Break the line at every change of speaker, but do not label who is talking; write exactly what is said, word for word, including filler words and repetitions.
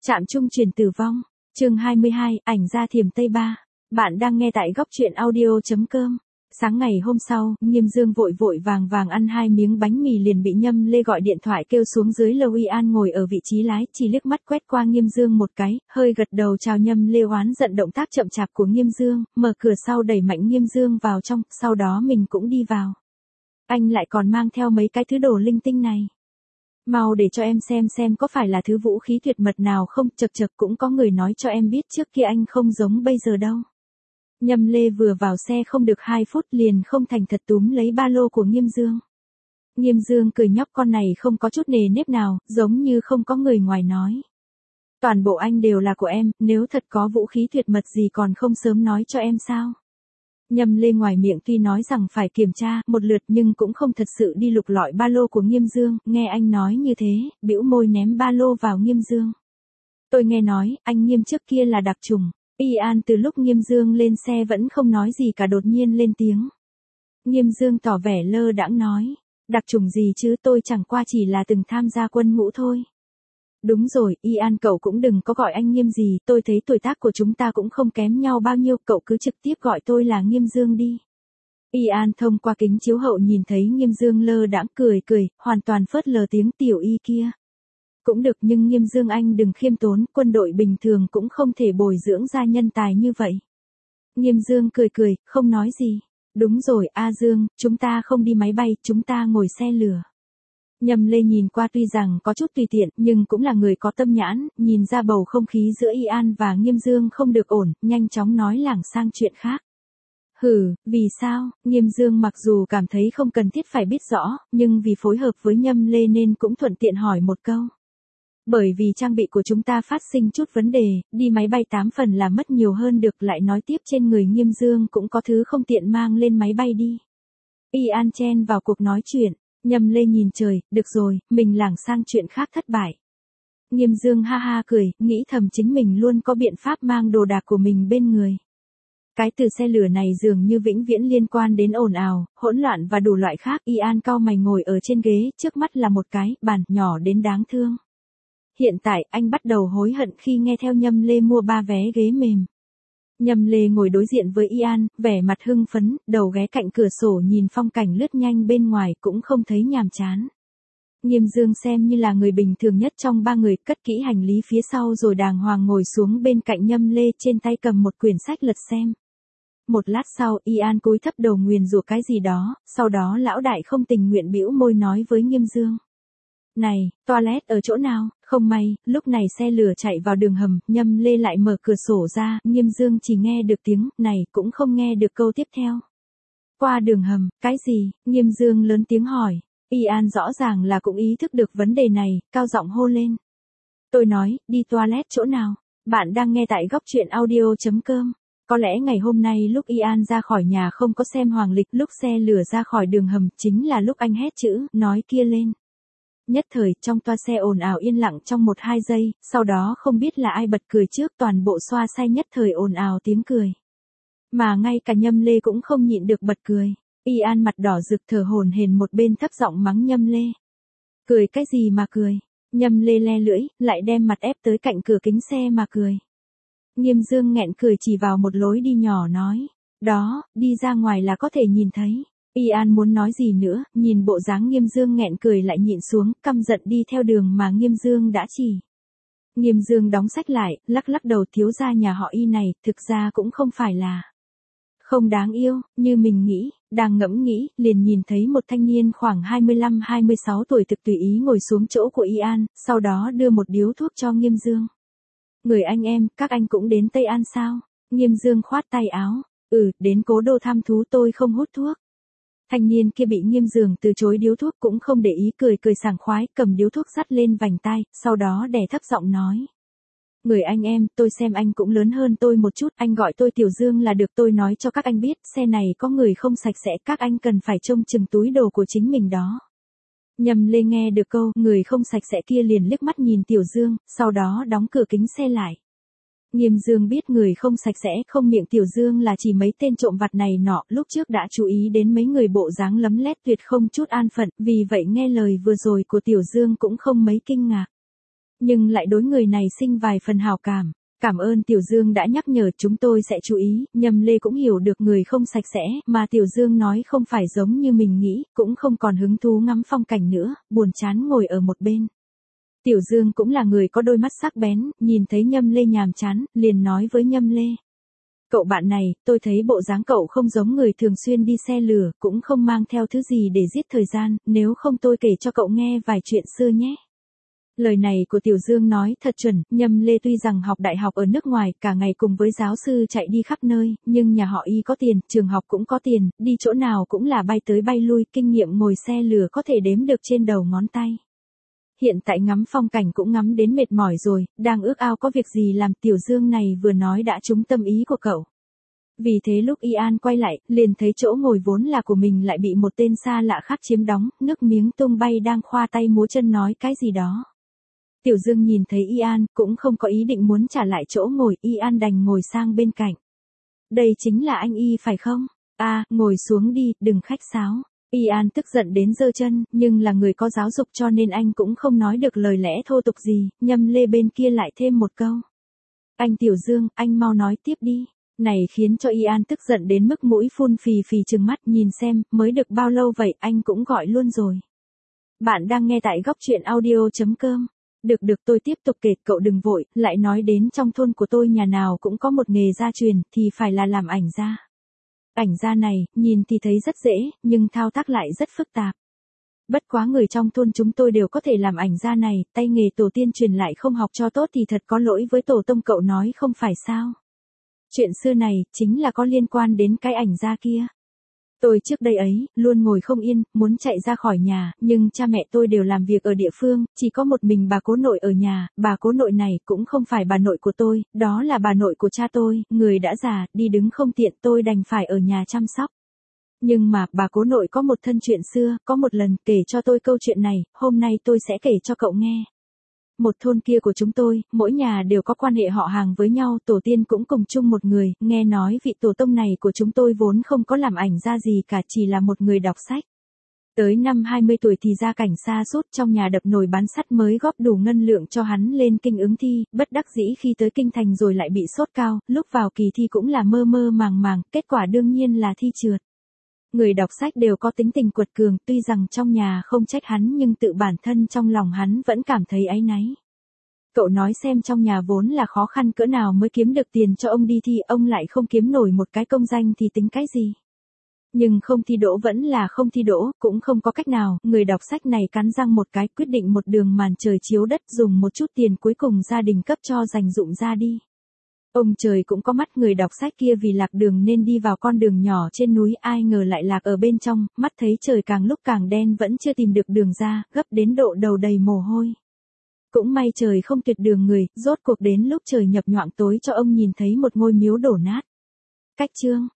Trạm trung truyền tử vong. Chương hai mươi hai, ảnh ra thiểm Tây Ba. Bạn đang nghe tại góc truyện audio.com. Sáng ngày hôm sau, Nghiêm Dương vội vội vàng vàng ăn hai miếng bánh mì liền bị Nhâm Lê gọi điện thoại kêu xuống dưới lầu. Y An ngồi ở vị trí lái, chỉ liếc mắt quét qua Nghiêm Dương một cái, hơi gật đầu chào. Nhâm Lê oán giận động tác chậm chạp của Nghiêm Dương, mở cửa sau đẩy mạnh Nghiêm Dương vào trong, sau đó mình cũng đi vào. Anh lại còn mang theo mấy cái thứ đồ linh tinh này. Mau để cho em xem xem có phải là thứ vũ khí tuyệt mật nào không, chật chật cũng có người nói cho em biết trước kia anh không giống bây giờ đâu. Nhâm Lê vừa vào xe không được hai phút liền không thành thật túm lấy ba lô của Nghiêm Dương. Nghiêm Dương cười nhóc con này không có chút nề nếp nào, giống như không có người ngoài nói. Toàn bộ anh đều là của em, nếu thật có vũ khí tuyệt mật gì còn không sớm nói cho em sao? Nhâm Lê ngoài miệng tuy nói rằng phải kiểm tra một lượt nhưng cũng không thật sự đi lục lọi ba lô của Nghiêm Dương, nghe anh nói như thế, bĩu môi ném ba lô vào Nghiêm Dương. Tôi nghe nói, anh Nghiêm trước kia là đặc chủng. Y An từ lúc Nghiêm Dương lên xe vẫn không nói gì cả đột nhiên lên tiếng. Nghiêm Dương tỏ vẻ lơ đãng nói, đặc chủng gì chứ, tôi chẳng qua chỉ là từng tham gia quân ngũ thôi. Đúng rồi, Y An cậu cũng đừng có gọi anh Nghiêm gì, tôi thấy tuổi tác của chúng ta cũng không kém nhau bao nhiêu, cậu cứ trực tiếp gọi tôi là Nghiêm Dương đi. Y An thông qua kính chiếu hậu nhìn thấy Nghiêm Dương lơ đãng cười cười, hoàn toàn phớt lờ tiếng tiểu Y kia. Cũng được nhưng Nghiêm Dương anh đừng khiêm tốn, quân đội bình thường cũng không thể bồi dưỡng ra nhân tài như vậy. Nghiêm Dương cười cười, không nói gì. Đúng rồi, A Dương, chúng ta không đi máy bay, chúng ta ngồi xe lửa. Nhâm Lê nhìn qua tuy rằng có chút tùy tiện, nhưng cũng là người có tâm nhãn, nhìn ra bầu không khí giữa Y An và Nghiêm Dương không được ổn, nhanh chóng nói lảng sang chuyện khác. Hừ, vì sao? Nghiêm Dương mặc dù cảm thấy không cần thiết phải biết rõ, nhưng vì phối hợp với Nhâm Lê nên cũng thuận tiện hỏi một câu. Bởi vì trang bị của chúng ta phát sinh chút vấn đề, đi máy bay tám phần là mất nhiều hơn được, lại nói tiếp trên người Nghiêm Dương cũng có thứ không tiện mang lên máy bay đi. Y An chen vào cuộc nói chuyện. Nhâm Lê nhìn trời, được rồi, mình lảng sang chuyện khác thất bại. Nghiêm Dương ha ha cười, nghĩ thầm chính mình luôn có biện pháp mang đồ đạc của mình bên người. Cái từ xe lửa này dường như vĩnh viễn liên quan đến ồn ào, hỗn loạn và đủ loại khác. Y An cau mày ngồi ở trên ghế, trước mắt là một cái bàn nhỏ đến đáng thương. Hiện tại anh bắt đầu hối hận khi nghe theo Nhâm Lê mua ba vé ghế mềm. Nhâm Lê ngồi đối diện với Y An, vẻ mặt hưng phấn, đầu ghé cạnh cửa sổ nhìn phong cảnh lướt nhanh bên ngoài cũng không thấy nhàm chán. Nghiêm Dương xem như là người bình thường nhất trong ba người, cất kỹ hành lý phía sau rồi đàng hoàng ngồi xuống bên cạnh Nhâm Lê, trên tay cầm một quyển sách lật xem. Một lát sau, Y An cúi thấp đầu nguyền rủa cái gì đó, sau đó lão đại không tình nguyện bĩu môi nói với Nghiêm Dương. Này, toilet ở chỗ nào? Không may, lúc này xe lửa chạy vào đường hầm, Nhâm Lê lại mở cửa sổ ra, Nghiêm Dương chỉ nghe được tiếng này, cũng không nghe được câu tiếp theo. Qua đường hầm, cái gì? Nghiêm Dương lớn tiếng hỏi. Y An rõ ràng là cũng ý thức được vấn đề này, cao giọng hô lên. Tôi nói, đi toilet chỗ nào? Bạn đang nghe tại góc truyện audio.com. Có lẽ ngày hôm nay lúc Y An ra khỏi nhà không có xem hoàng lịch, lúc xe lửa ra khỏi đường hầm chính là lúc anh hét chữ, nói kia lên. Nhất thời, trong toa xe ồn ào yên lặng trong một hai giây, sau đó không biết là ai bật cười trước, toàn bộ xoa say nhất thời ồn ào tiếng cười. Mà ngay cả Nhâm Lê cũng không nhịn được bật cười. Y An mặt đỏ rực thở hổn hển một bên thấp giọng mắng Nhâm Lê. Cười cái gì mà cười? Nhâm Lê le lưỡi, lại đem mặt ép tới cạnh cửa kính xe mà cười. Nghiêm Dương nghẹn cười chỉ vào một lối đi nhỏ nói. Đó, đi ra ngoài là có thể nhìn thấy. Y An muốn nói gì nữa, nhìn bộ dáng Nghiêm Dương nghẹn cười lại nhịn xuống, căm giận đi theo đường mà Nghiêm Dương đã chỉ. Nghiêm Dương đóng sách lại, lắc lắc đầu, thiếu gia nhà họ Y này, thực ra cũng không phải là không đáng yêu, như mình nghĩ. Đang ngẫm nghĩ, liền nhìn thấy một thanh niên khoảng hai mươi lăm hai mươi sáu tuổi thực tùy ý ngồi xuống chỗ của Y An, sau đó đưa một điếu thuốc cho Nghiêm Dương. Người anh em, các anh cũng đến Tây An sao? Nghiêm Dương khoát tay áo. Ừ, đến cố đô thăm thú, tôi không hút thuốc. Thanh niên kia bị Nghiêm Dương từ chối điếu thuốc cũng không để ý, cười cười sảng khoái, cầm điếu thuốc dắt lên vành tai, sau đó đè thấp giọng nói. Người anh em, tôi xem anh cũng lớn hơn tôi một chút, anh gọi tôi Tiểu Dương là được, tôi nói cho các anh biết, xe này có người không sạch sẽ, các anh cần phải trông chừng túi đồ của chính mình đó. Nhâm Lê nghe được câu, người không sạch sẽ kia liền liếc mắt nhìn Tiểu Dương, sau đó đóng cửa kính xe lại. Nghiêm Dương biết người không sạch sẽ, không miệng Tiểu Dương là chỉ mấy tên trộm vặt này nọ, lúc trước đã chú ý đến mấy người bộ dáng lấm lét tuyệt không chút an phận, vì vậy nghe lời vừa rồi của Tiểu Dương cũng không mấy kinh ngạc. nhưng lại đối người này sinh vài phần hảo cảm. Cảm ơn Tiểu Dương đã nhắc nhở, chúng tôi sẽ chú ý. Nhâm Lê cũng hiểu được người không sạch sẽ, mà Tiểu Dương nói không phải giống như mình nghĩ, cũng không còn hứng thú ngắm phong cảnh nữa, buồn chán ngồi ở một bên. Tiểu Dương cũng là người có đôi mắt sắc bén, nhìn thấy Nhâm Lê nhàm chán, liền nói với Nhâm Lê. Cậu bạn này, tôi thấy bộ dáng cậu không giống người thường xuyên đi xe lửa, cũng không mang theo thứ gì để giết thời gian, nếu không tôi kể cho cậu nghe vài chuyện xưa nhé. Lời này của Tiểu Dương nói thật chuẩn, Nhâm Lê tuy rằng học đại học ở nước ngoài, cả ngày cùng với giáo sư chạy đi khắp nơi, nhưng nhà họ Y có tiền, trường học cũng có tiền, đi chỗ nào cũng là bay tới bay lui, kinh nghiệm ngồi xe lửa có thể đếm được trên đầu ngón tay. Hiện tại ngắm phong cảnh cũng ngắm đến mệt mỏi rồi, đang ước ao có việc gì làm. Tiểu Dương này vừa nói đã trúng tâm ý của cậu. Vì thế lúc Y An quay lại, liền thấy chỗ ngồi vốn là của mình lại bị một tên xa lạ khác chiếm đóng, nước miếng tung bay đang khoa tay múa chân nói cái gì đó. Tiểu Dương nhìn thấy Y An, cũng không có ý định muốn trả lại chỗ ngồi, Y An đành ngồi sang bên cạnh. Đây chính là anh Y phải không? À, ngồi xuống đi, đừng khách sáo. Y An tức giận đến giơ chân, nhưng là người có giáo dục cho nên anh cũng không nói được lời lẽ thô tục gì. Nhâm Lê bên kia lại thêm một câu. Anh Tiểu Dương, anh mau nói tiếp đi. Này khiến cho Y An tức giận đến mức mũi phun phì phì trừng mắt, nhìn xem, mới được bao lâu vậy, anh cũng gọi luôn rồi. Bạn đang nghe tại góc truyện audio chấm com. Được được tôi tiếp tục kể, cậu đừng vội, lại nói đến trong thôn của tôi nhà nào cũng có một nghề gia truyền, thì phải là làm ảnh gia. Ảnh gia này, nhìn thì thấy rất dễ, nhưng thao tác lại rất phức tạp. Bất quá người trong thôn chúng tôi đều có thể làm ảnh gia này, tay nghề tổ tiên truyền lại không học cho tốt thì thật có lỗi với tổ tông, cậu nói không phải sao. Chuyện xưa này, chính là có liên quan đến cái ảnh gia kia. Tôi trước đây ấy, luôn ngồi không yên, muốn chạy ra khỏi nhà, nhưng cha mẹ tôi đều làm việc ở địa phương, chỉ có một mình bà cố nội ở nhà, bà cố nội này cũng không phải bà nội của tôi, đó là bà nội của cha tôi, người đã già, đi đứng không tiện, tôi đành phải ở nhà chăm sóc. Nhưng mà, bà cố nội có một thân chuyện xưa, có một lần kể cho tôi câu chuyện này, hôm nay tôi sẽ kể cho cậu nghe. Một thôn kia của chúng tôi, mỗi nhà đều có quan hệ họ hàng với nhau, tổ tiên cũng cùng chung một người, nghe nói vị tổ tông này của chúng tôi vốn không có làm ảnh gia gì cả, chỉ là một người đọc sách. Tới năm hai mươi tuổi thì gia cảnh sa sút, trong nhà đập nồi bán sắt mới góp đủ ngân lượng cho hắn lên kinh ứng thi, bất đắc dĩ khi tới kinh thành rồi lại bị sốt cao, lúc vào kỳ thi cũng là mơ mơ màng màng, kết quả đương nhiên là thi trượt. Người đọc sách đều có tính tình quật cường, tuy rằng trong nhà không trách hắn nhưng tự bản thân trong lòng hắn vẫn cảm thấy áy náy. Cậu nói xem, trong nhà vốn là khó khăn cỡ nào mới kiếm được tiền cho ông đi thi, ông lại không kiếm nổi một cái công danh thì tính cái gì. Nhưng không thi đỗ vẫn là không thi đỗ, cũng không có cách nào, người đọc sách này cắn răng một cái, quyết định một đường màn trời chiếu đất, dùng một chút tiền cuối cùng gia đình cấp cho dành dụm ra đi. Ông trời cũng có mắt, người đọc sách kia vì lạc đường nên đi vào con đường nhỏ trên núi, ai ngờ lại lạc ở bên trong, mắt thấy trời càng lúc càng đen vẫn chưa tìm được đường ra, gấp đến độ đầu đầy mồ hôi. Cũng may trời không tuyệt đường người, rốt cuộc đến lúc trời nhập nhoạng tối cho ông nhìn thấy một ngôi miếu đổ nát. Cách chương